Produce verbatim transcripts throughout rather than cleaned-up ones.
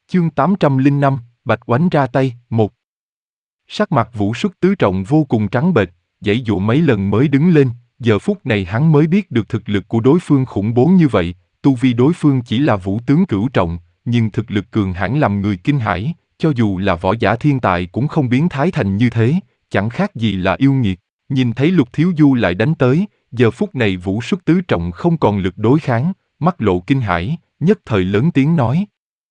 Chương tám trăm lẻ năm, Bạch Oánh ra tay, một. Sắc mặt Vũ Xuất Tứ Trọng vô cùng trắng bệch, giãy giụa mấy lần mới đứng lên, giờ phút này hắn mới biết được thực lực của đối phương khủng bố như vậy, tu vi đối phương chỉ là vũ tướng cửu trọng, nhưng thực lực cường hãn làm người kinh hãi, cho dù là võ giả thiên tài cũng không biến thái thành như thế, chẳng khác gì là yêu nghiệt. Nhìn thấy Lục Thiếu Du lại đánh tới, giờ phút này Vũ Xuất Tứ Trọng không còn lực đối kháng, mắt lộ kinh hãi, nhất thời lớn tiếng nói: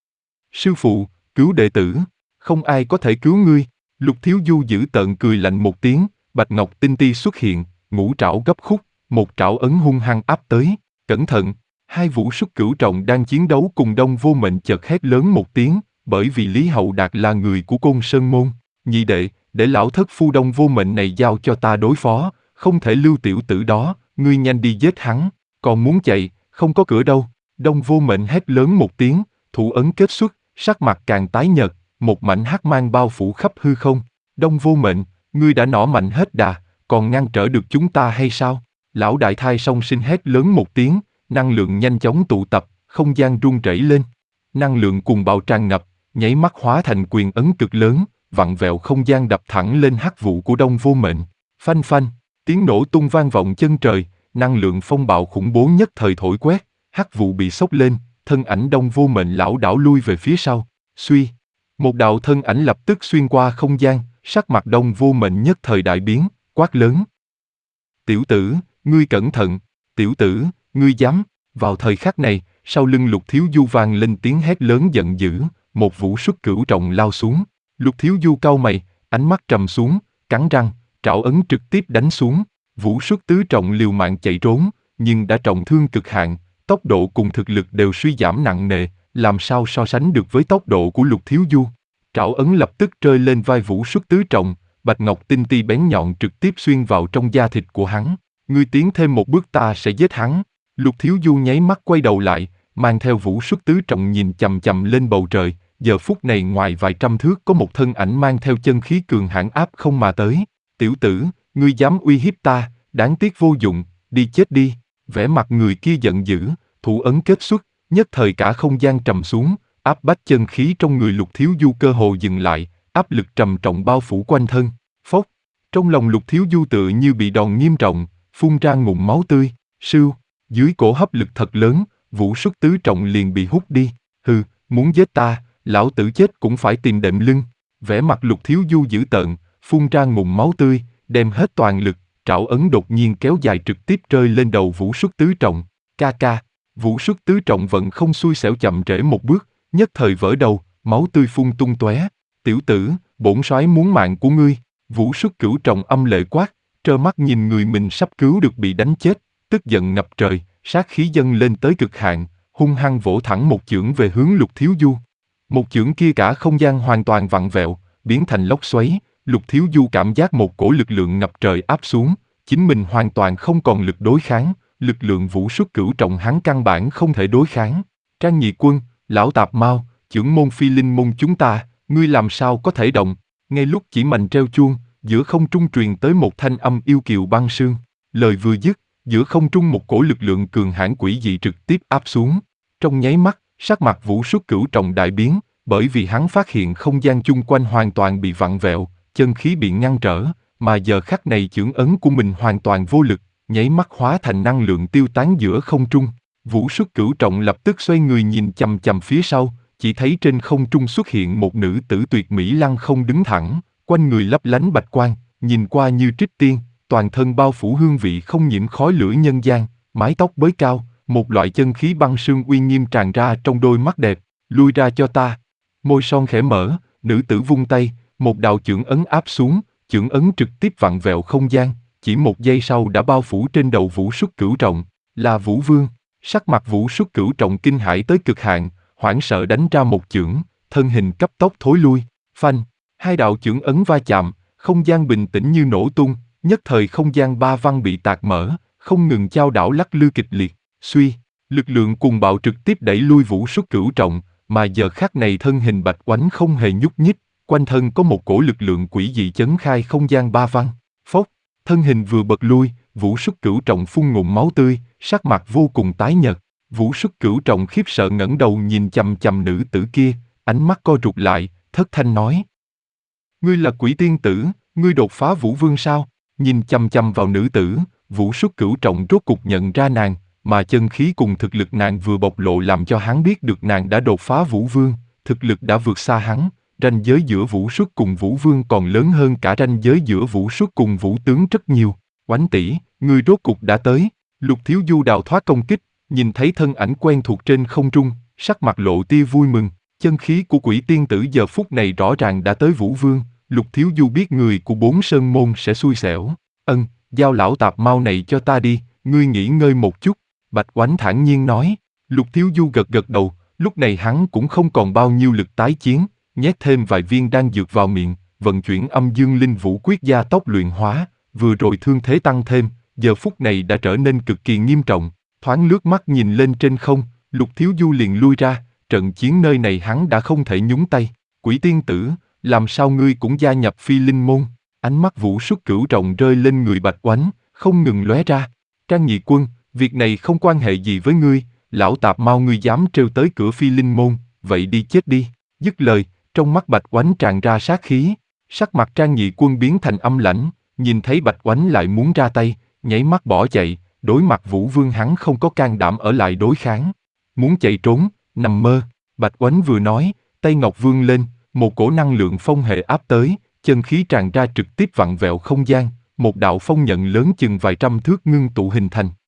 Sư phụ, cứu đệ tử, không ai có thể cứu ngươi. Lục Thiếu Du giữ tợn cười lạnh một tiếng, bạch ngọc tinh ti xuất hiện, ngũ trảo gấp khúc, một trảo ấn hung hăng áp tới. Cẩn thận! Hai Vũ Xuất Cửu Trọng đang chiến đấu cùng Đông Vô Mệnh chợt hét lớn một tiếng, bởi vì Lý Hậu Đạt là người của Côn Sơn Môn. Nhị đệ, để lão thất phu Đông Vô Mệnh này giao cho ta đối phó, không thể lưu tiểu tử đó, ngươi nhanh đi giết hắn, còn muốn chạy, không có cửa đâu. Đông Vô Mệnh hét lớn một tiếng, thủ ấn kết xuất, sắc mặt càng tái nhợt, một mảnh hắc mang bao phủ khắp hư không. Đông Vô Mệnh, ngươi đã nỏ mạnh hết đà, còn ngăn trở được chúng ta hay sao? Lão đại thai song sinh hét lớn một tiếng, năng lượng nhanh chóng tụ tập, không gian rung rẩy lên. Năng lượng cuồng bạo tràn ngập, nháy mắt hóa thành quyền ấn cực lớn, vặn vẹo không gian đập thẳng lên hắc vụ của Đông Vô Mệnh. Phanh phanh, tiếng nổ tung vang vọng chân trời, năng lượng phong bạo khủng bố nhất thời thổi quét, hắc vụ bị sốc lên, thân ảnh Đông Vô Mệnh lảo đảo lui về phía sau. Suy, một đạo thân ảnh lập tức xuyên qua không gian, sắc mặt Đông Vô Mệnh nhất thời đại biến, quát lớn: Tiểu tử, ngươi cẩn thận! Tiểu tử, ngươi dám! Vào thời khắc này, sau lưng Lục Thiếu Du vang lên tiếng hét lớn giận dữ, một Vũ Xuất Cửu Trọng lao xuống. Lục Thiếu Du cau mày, ánh mắt trầm xuống, cắn răng, trảo ấn trực tiếp đánh xuống. Vũ Xuất Tứ Trọng liều mạng chạy trốn, nhưng đã trọng thương cực hạn, tốc độ cùng thực lực đều suy giảm nặng nề, làm sao so sánh được với tốc độ của Lục Thiếu Du. Trảo ấn lập tức rơi lên vai Vũ Xuất Tứ Trọng, bạch ngọc tinh ti bén nhọn trực tiếp xuyên vào trong da thịt của hắn. Ngươi tiến thêm một bước ta sẽ giết hắn. Lục Thiếu Du nháy mắt quay đầu lại, mang theo Vũ Xuất Tứ Trọng nhìn chằm chằm lên bầu trời. Giờ phút này ngoài vài trăm thước có một thân ảnh mang theo chân khí cường hãn áp không mà tới. Tiểu tử, ngươi dám uy hiếp ta, đáng tiếc vô dụng, đi chết đi. Vẻ mặt người kia giận dữ, thủ ấn kết xuất, nhất thời cả không gian trầm xuống, áp bách chân khí trong người Lục Thiếu Du cơ hồ dừng lại, áp lực trầm trọng bao phủ quanh thân. Phốc, trong lòng Lục Thiếu Du tựa như bị đòn nghiêm trọng, phun ra ngụm máu tươi. Sưu, dưới cổ hấp lực thật lớn, Vũ Xuất Tứ Trọng liền bị hút đi. Hừ, muốn giết ta, lão tử chết cũng phải tìm đệm lưng. Vẻ mặt Lục Thiếu Du dữ tợn, phun ra ngụm máu tươi, đem hết toàn lực, trảo ấn đột nhiên kéo dài trực tiếp rơi lên đầu Vũ Xuất Tứ Trọng. Ca ca, Vũ Xuất Tứ Trọng vẫn không xui xẻo chậm trễ một bước, nhất thời vỡ đầu, máu tươi phun tung tóe. Tiểu tử, bổn soái muốn mạng của ngươi. Vũ Xuất Cửu Trọng âm lệ quát, trơ mắt nhìn người mình sắp cứu được bị đánh chết, tức giận ngập trời, sát khí dâng lên tới cực hạn, hung hăng vỗ thẳng một chưởng về hướng Lục Thiếu Du. Một chưởng kia cả không gian hoàn toàn vặn vẹo, biến thành lốc xoáy. Lục Thiếu Du cảm giác một cổ lực lượng ngập trời áp xuống, chính mình hoàn toàn không còn lực đối kháng, lực lượng Vũ Xuất Cửu Trọng hắn căn bản không thể đối kháng. Trang Nhị Quân, lão tạp mau, chưởng môn Phi Linh môn chúng ta, ngươi làm sao có thể động? Ngay lúc chỉ mành treo chuông, giữa không trung truyền tới một thanh âm yêu kiều băng sương. Lời vừa dứt, giữa không trung một cổ lực lượng cường hãn quỷ dị trực tiếp áp xuống. Trong nháy mắt, sắc mặt Vũ Xuất Cửu Trọng đại biến, bởi vì hắn phát hiện không gian chung quanh hoàn toàn bị vặn vẹo, chân khí bị ngăn trở, mà giờ khắc này chưởng ấn của mình hoàn toàn vô lực, nháy mắt hóa thành năng lượng tiêu tán giữa không trung. Vũ Xuất Cửu Trọng lập tức xoay người nhìn chằm chằm phía sau, chỉ thấy trên không trung xuất hiện một nữ tử tuyệt mỹ lăng không đứng thẳng, quanh người lấp lánh bạch quang, nhìn qua như trích tiên, toàn thân bao phủ hương vị không nhiễm khói lửa nhân gian, mái tóc bới cao, một loại chân khí băng sương uy nghiêm tràn ra trong đôi mắt đẹp. Lui ra cho ta. Môi son khẽ mở, nữ tử vung tay, một đạo chưởng ấn áp xuống, chưởng ấn trực tiếp vặn vẹo không gian, chỉ một giây sau đã bao phủ trên đầu Vũ Xuất Cửu Trọng, là Vũ Vương. Sắc mặt Vũ Xuất Cửu Trọng kinh hãi tới cực hạn, hoảng sợ đánh ra một chưởng, thân hình cấp tốc thối lui. Phanh, hai đạo chưởng ấn va chạm, không gian bình tĩnh như nổ tung, nhất thời không gian ba văn bị tạc mở, không ngừng chao đảo lắc lư kịch liệt. Suy, lực lượng cuồng bạo trực tiếp đẩy lui Vũ Xuất Cửu Trọng, mà giờ khắc này thân hình Bạch Oánh không hề nhúc nhích, quanh thân có một cổ lực lượng quỷ dị chấn khai không gian ba văn. Phốc, thân hình vừa bật lui, Vũ Xuất Cửu Trọng phun ngụm máu tươi, sắc mặt vô cùng tái nhợt. Vũ Xuất Cửu Trọng khiếp sợ ngẩng đầu nhìn chằm chằm nữ tử kia, ánh mắt co rụt lại, thất thanh nói. Ngươi là quỷ tiên tử, ngươi đột phá Vũ Vương sao? Nhìn chăm chăm vào nữ tử, Vũ Xuất Cửu Trọng rốt cục nhận ra nàng, mà chân khí cùng thực lực nàng vừa bộc lộ làm cho hắn biết được nàng đã đột phá Vũ Vương, thực lực đã vượt xa hắn, ranh giới giữa Vũ Xuất cùng Vũ Vương còn lớn hơn cả ranh giới giữa Vũ Xuất cùng Vũ Tướng rất nhiều. Oánh tỷ, ngươi rốt cục đã tới. Lục Thiếu Du đào thoát công kích, nhìn thấy thân ảnh quen thuộc trên không trung, sắc mặt lộ tia vui mừng, chân khí của quỷ tiên tử giờ phút này rõ ràng đã tới Vũ Vương. Lục Thiếu Du biết người của bốn sơn môn sẽ xui xẻo. Ân, giao lão tạp mau này cho ta đi, ngươi nghỉ ngơi một chút. Bạch Oánh thản nhiên nói. Lục Thiếu Du gật gật đầu, lúc này hắn cũng không còn bao nhiêu lực tái chiến, nhét thêm vài viên đan dược vào miệng, vận chuyển âm dương linh vũ quyết gia tốc luyện hóa, vừa rồi thương thế tăng thêm, giờ phút này đã trở nên cực kỳ nghiêm trọng. Thoáng lướt mắt nhìn lên trên không, Lục Thiếu Du liền lui ra, trận chiến nơi này hắn đã không thể nhúng tay. Quỷ tiên tử, làm sao ngươi cũng gia nhập Phi Linh môn? Ánh mắt Vũ Xuất Cửu Trọng rơi lên người Bạch Oánh, không ngừng lóe ra. Trang Nhị Quân, việc này không quan hệ gì với ngươi, lão tạp mau ngươi dám trêu tới cửa Phi Linh môn, vậy đi chết đi. Dứt lời, trong mắt Bạch Oánh tràn ra sát khí, sắc mặt Trang Nhị Quân biến thành âm lãnh, nhìn thấy Bạch Oánh lại muốn ra tay, nháy mắt bỏ chạy, đối mặt Vũ Vương hắn không có can đảm ở lại đối kháng. Muốn chạy trốn, nằm mơ. Bạch Oánh vừa nói, tay ngọc vươn lên, một cổ năng lượng phong hệ áp tới, chân khí tràn ra trực tiếp vặn vẹo không gian, một đạo phong nhận lớn chừng vài trăm thước ngưng tụ hình thành.